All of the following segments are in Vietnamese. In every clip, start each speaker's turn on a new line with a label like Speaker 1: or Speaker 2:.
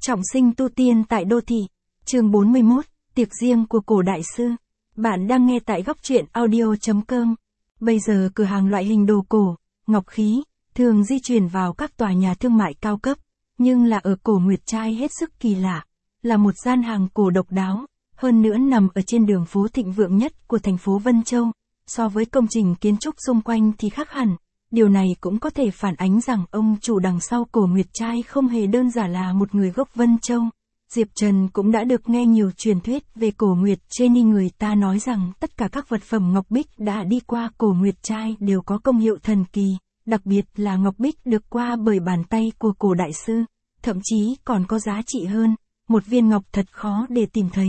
Speaker 1: Trọng sinh tu tiên tại đô thị. Chương 41, tiệc riêng của cổ đại sư. Bạn đang nghe tại góc truyện audio.com. Bây giờ cửa hàng loại hình đồ cổ, ngọc khí, thường di chuyển vào các tòa nhà thương mại cao cấp, nhưng là ở cổ Nguyệt Trai hết sức kỳ lạ, là một gian hàng cổ độc đáo, hơn nữa nằm ở trên đường phố thịnh vượng nhất của thành phố Vân Châu. So với công trình kiến trúc xung quanh thì khác hẳn. Điều này cũng có thể phản ánh rằng ông chủ đằng sau cổ Nguyệt Trai không hề đơn giản là một người gốc Vân Châu. Diệp Trần cũng đã được nghe nhiều truyền thuyết về cổ Nguyệt Trai, người ta nói rằng tất cả các vật phẩm ngọc bích đã đi qua cổ Nguyệt Trai đều có công hiệu thần kỳ, đặc biệt là ngọc bích được qua bởi bàn tay của cổ đại sư, thậm chí còn có giá trị hơn, một viên ngọc thật khó để tìm thấy.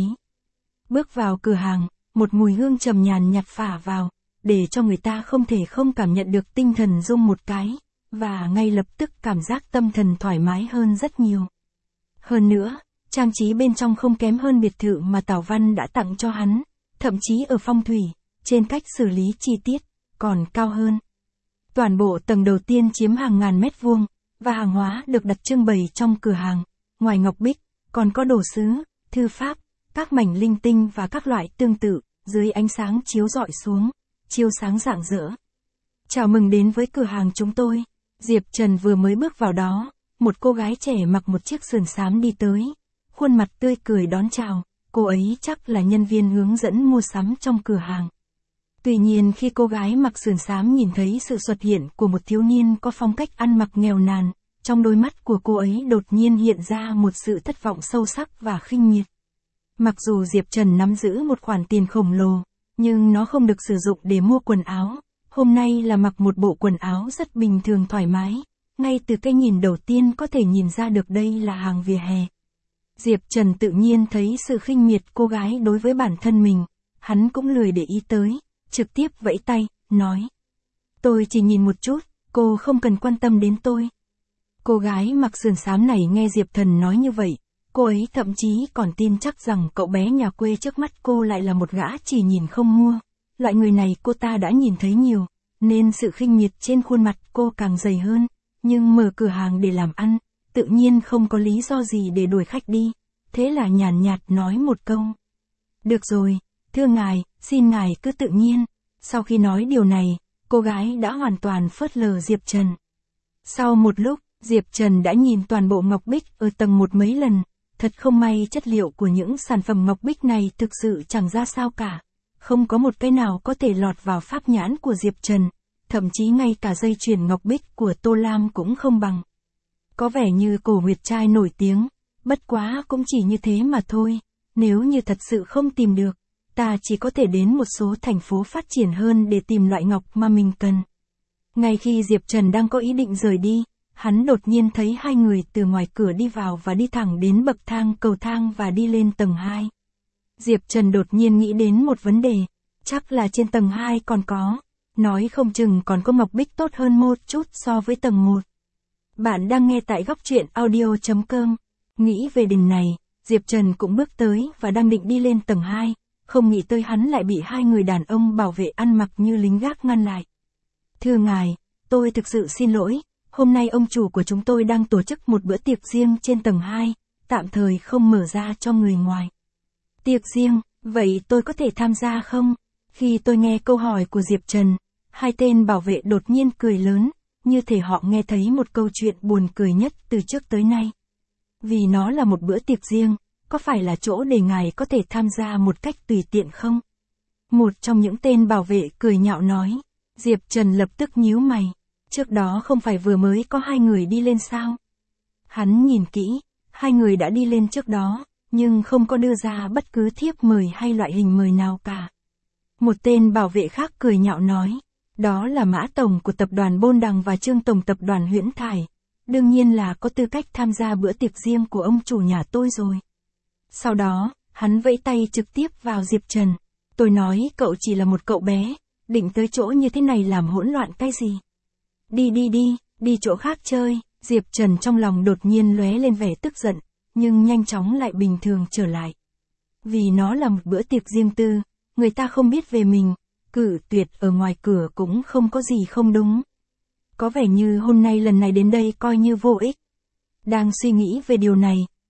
Speaker 1: Bước vào cửa hàng, một mùi hương trầm nhàn nhạt phả vào, để cho người ta không thể không cảm nhận được tinh thần rung một cái, và ngay lập tức cảm giác tâm thần thoải mái hơn rất nhiều. Hơn nữa, trang trí bên trong không kém hơn biệt thự mà Tào Văn đã tặng cho hắn, thậm chí ở phong thủy, trên cách xử lý chi tiết, còn cao hơn. Toàn bộ tầng đầu tiên chiếm hàng ngàn mét vuông, và hàng hóa được đặt trưng bày trong cửa hàng. Ngoài ngọc bích, còn có đồ sứ, thư pháp, các mảnh linh tinh và các loại tương tự, dưới ánh sáng chiếu rọi xuống, chiếu sáng rạng rỡ. Chào mừng đến với cửa hàng chúng tôi. Diệp Trần vừa mới bước vào đó, một cô gái trẻ mặc một chiếc sườn xám đi tới, khuôn mặt tươi cười đón chào, cô ấy chắc là nhân viên hướng dẫn mua sắm trong cửa hàng. Tuy nhiên khi cô gái mặc sườn xám nhìn thấy sự xuất hiện của một thiếu niên có phong cách ăn mặc nghèo nàn, trong đôi mắt của cô ấy đột nhiên hiện ra một sự thất vọng sâu sắc và khinh miệt. Mặc dù Diệp Trần nắm giữ một khoản tiền khổng lồ, nhưng nó không được sử dụng để mua quần áo. Hôm nay là mặc một bộ quần áo rất bình thường thoải mái, ngay từ cái nhìn đầu tiên có thể nhìn ra được đây là hàng vỉa hè. Diệp Trần tự nhiên thấy sự khinh miệt cô gái đối với bản thân mình, hắn cũng lười để ý tới, trực tiếp vẫy tay, nói: "Tôi chỉ nhìn một chút, cô không cần quan tâm đến tôi." Cô gái mặc sườn xám này nghe Diệp Trần nói như vậy, cô ấy thậm chí còn tin chắc rằng cậu bé nhà quê trước mắt cô lại là một gã chỉ nhìn không mua. Loại người này cô ta đã nhìn thấy nhiều, nên sự khinh miệt trên khuôn mặt cô càng dày hơn, nhưng mở cửa hàng để làm ăn, tự nhiên không có lý do gì để đuổi khách đi, thế là nhàn nhạt nói một câu: "Được rồi, thưa ngài, xin ngài cứ tự nhiên." Sau khi nói điều này, cô gái đã hoàn toàn phớt lờ Diệp Trần. Sau một lúc, Diệp Trần đã nhìn toàn bộ ngọc bích ở tầng 1 mấy lần. Thật không may chất liệu của những sản phẩm ngọc bích này thực sự chẳng ra sao cả. Không có một cái nào có thể lọt vào pháp nhãn của Diệp Trần. Thậm chí ngay cả dây chuyền ngọc bích của Tô Lam cũng không bằng. Có vẻ như cổ Nguyệt Trai nổi tiếng, bất quá cũng chỉ như thế mà thôi. Nếu như thật sự không tìm được, ta chỉ có thể đến một số thành phố phát triển hơn để tìm loại ngọc mà mình cần. Ngay khi Diệp Trần đang có ý định rời đi, hắn đột nhiên thấy hai người từ ngoài cửa đi vào và đi thẳng đến bậc thang cầu thang và đi lên tầng 2. Diệp Trần đột nhiên nghĩ đến một vấn đề, chắc là trên tầng 2 còn có, nói không chừng còn có ngọc bích tốt hơn một chút so với tầng 1. Bạn đang nghe tại góc truyện audio.com. Nghĩ về điều này, Diệp Trần cũng bước tới và đang định đi lên tầng 2, không nghĩ tới hắn lại bị hai người đàn ông bảo vệ ăn mặc như lính gác ngăn lại. "Thưa ngài, tôi thực sự xin lỗi. Hôm nay ông chủ của chúng tôi đang tổ chức một bữa tiệc riêng trên tầng 2, tạm thời không mở ra cho người ngoài." "Tiệc riêng, vậy tôi có thể tham gia không?" Khi tôi nghe câu hỏi của Diệp Trần, hai tên bảo vệ đột nhiên cười lớn, như thể họ nghe thấy một câu chuyện buồn cười nhất từ trước tới nay. "Vì nó là một bữa tiệc riêng, có phải là chỗ để ngài có thể tham gia một cách tùy tiện không?" Một trong những tên bảo vệ cười nhạo nói. Diệp Trần lập tức nhíu mày. Trước đó không phải vừa mới có hai người đi lên sao? Hắn nhìn kỹ, hai người đã đi lên trước đó, nhưng không có đưa ra bất cứ thiếp mời hay loại hình mời nào cả. Một tên bảo vệ khác cười nhạo nói, đó là Mã Tổng của tập đoàn Bôn Đằng và Trương Tổng tập đoàn Huyễn Thải. Đương nhiên là có tư cách tham gia bữa tiệc riêng của ông chủ nhà tôi rồi. Sau đó, hắn vẫy tay trực tiếp vào Diệp Trần. Tôi nói cậu chỉ là một cậu bé, định tới chỗ như thế này làm hỗn loạn cái gì? Đi chỗ khác chơi. Diệp Trần trong lòng đột nhiên lóe lên vẻ tức giận, nhưng nhanh chóng lại bình thường trở lại. Vì nó là một bữa tiệc riêng tư, người ta không biết về mình, cự tuyệt ở ngoài cửa cũng không có gì không đúng. Có vẻ như hôm nay lần này đến đây coi như vô ích. Đang suy nghĩ về điều này,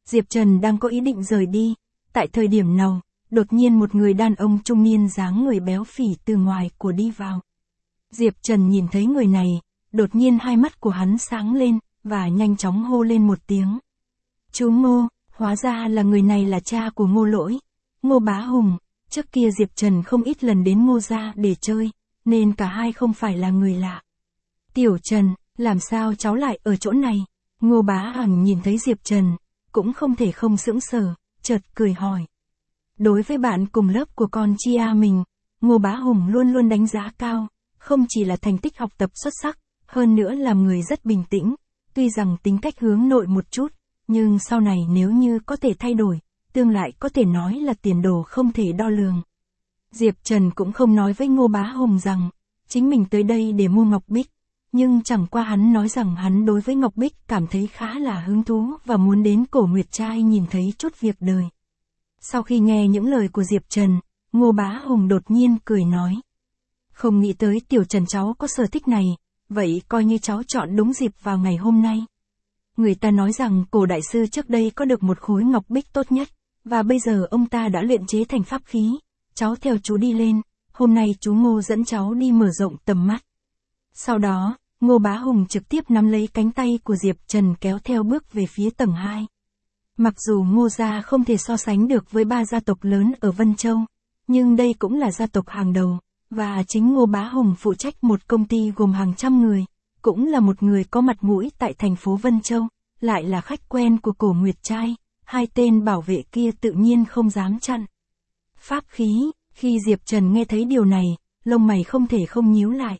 Speaker 1: Diệp Trần đang có ý định rời đi. Tại thời điểm nào, đột nhiên một người đàn ông trung niên dáng người béo phì từ ngoài của đi vào. Diệp Trần nhìn thấy người này, đột nhiên hai mắt của hắn sáng lên, và nhanh chóng hô lên một tiếng. Chú Ngô, hóa ra là người này là cha của Ngô Lỗi, Ngô Bá Hùng. Trước kia Diệp Trần không ít lần đến Ngô gia để chơi, nên cả hai không phải là người lạ. Tiểu Trần, làm sao cháu lại ở chỗ này? Ngô Bá Hằng nhìn thấy Diệp Trần, cũng không thể không sững sờ, chợt cười hỏi. Đối với bạn cùng lớp của con Chia mình, Ngô Bá Hùng luôn luôn đánh giá cao, không chỉ là thành tích học tập xuất sắc, hơn nữa là người rất bình tĩnh, tuy rằng tính cách hướng nội một chút, nhưng sau này nếu như có thể thay đổi, tương lai có thể nói là tiền đồ không thể đo lường. Diệp Trần cũng không nói với Ngô Bá Hùng rằng, chính mình tới đây để mua ngọc bích, nhưng chẳng qua hắn nói rằng hắn đối với ngọc bích cảm thấy khá là hứng thú và muốn đến Cổ Nguyệt Trai nhìn thấy chút việc đời. Sau khi nghe những lời của Diệp Trần, Ngô Bá Hùng đột nhiên cười nói. Không nghĩ tới Tiểu Trần cháu có sở thích này, vậy coi như cháu chọn đúng dịp vào ngày hôm nay. Người ta nói rằng Cổ đại sư trước đây có được một khối ngọc bích tốt nhất, và bây giờ ông ta đã luyện chế thành pháp khí. Cháu theo chú đi lên, hôm nay chú Ngô dẫn cháu đi mở rộng tầm mắt. Sau đó, Ngô Bá Hùng trực tiếp nắm lấy cánh tay của Diệp Trần kéo theo bước về phía tầng 2. Mặc dù Ngô gia không thể so sánh được với 3 gia tộc lớn ở Vân Châu, nhưng đây cũng là gia tộc hàng đầu, và chính Ngô Bá Hùng phụ trách một công ty gồm hàng trăm người, cũng là một người có mặt mũi tại thành phố Vân Châu, lại là khách quen của Cổ Nguyệt Trai, hai tên bảo vệ kia tự nhiên không dám chặn. Pháp khí, khi Diệp Trần nghe thấy điều này, lông mày không thể không nhíu lại.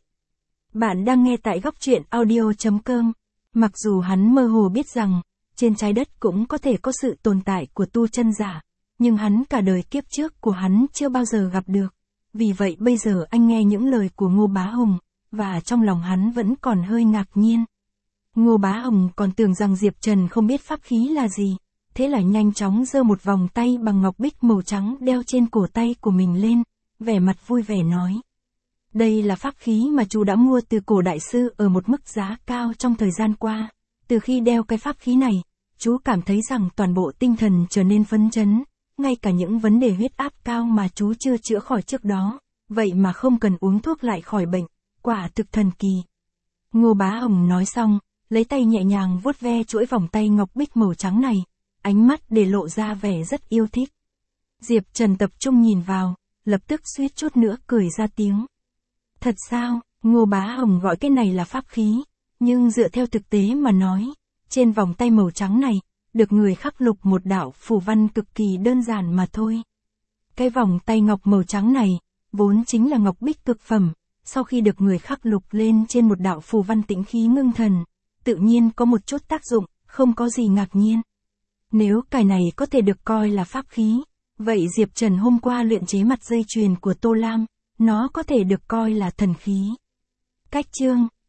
Speaker 1: Bạn đang nghe tại góc truyện audio.com. Mặc dù hắn mơ hồ biết rằng, trên trái đất cũng có thể có sự tồn tại của tu chân giả, nhưng hắn cả đời kiếp trước của hắn chưa bao giờ gặp được. Vì vậy bây giờ anh nghe những lời của Ngô Bá Hùng, và trong lòng hắn vẫn còn hơi ngạc nhiên. Ngô Bá Hùng còn tưởng rằng Diệp Trần không biết pháp khí là gì, thế là nhanh chóng giơ một vòng tay bằng ngọc bích màu trắng đeo trên cổ tay của mình lên, vẻ mặt vui vẻ nói. Đây là pháp khí mà chú đã mua từ Cổ đại sư ở một mức giá cao trong thời gian qua. Từ khi đeo cái pháp khí này, chú cảm thấy rằng toàn bộ tinh thần trở nên phấn chấn, ngay cả những vấn đề huyết áp cao mà chú chưa chữa khỏi trước đó, vậy mà không cần uống thuốc lại khỏi bệnh, quả thực thần kỳ. Ngô Bá Hồng nói xong, lấy tay nhẹ nhàng vuốt ve chuỗi vòng tay ngọc bích màu trắng này, ánh mắt để lộ ra vẻ rất yêu thích. Diệp Trần tập trung nhìn vào, lập tức suýt chút nữa cười ra tiếng. Thật sao, Ngô Bá Hồng gọi cái này là pháp khí, nhưng dựa theo thực tế mà nói, trên vòng tay màu trắng này, được người khắc lục một đạo phù văn cực kỳ đơn giản mà thôi. Cái vòng tay ngọc màu trắng này, vốn chính là ngọc bích cực phẩm, sau khi được người khắc lục lên trên một đạo phù văn tĩnh khí ngưng thần, tự nhiên có một chút tác dụng, không có gì ngạc nhiên. Nếu cái này có thể được coi là pháp khí, vậy Diệp Trần hôm qua luyện chế mặt dây chuyền của Tô Lam, nó có thể được coi là thần khí. Cách chương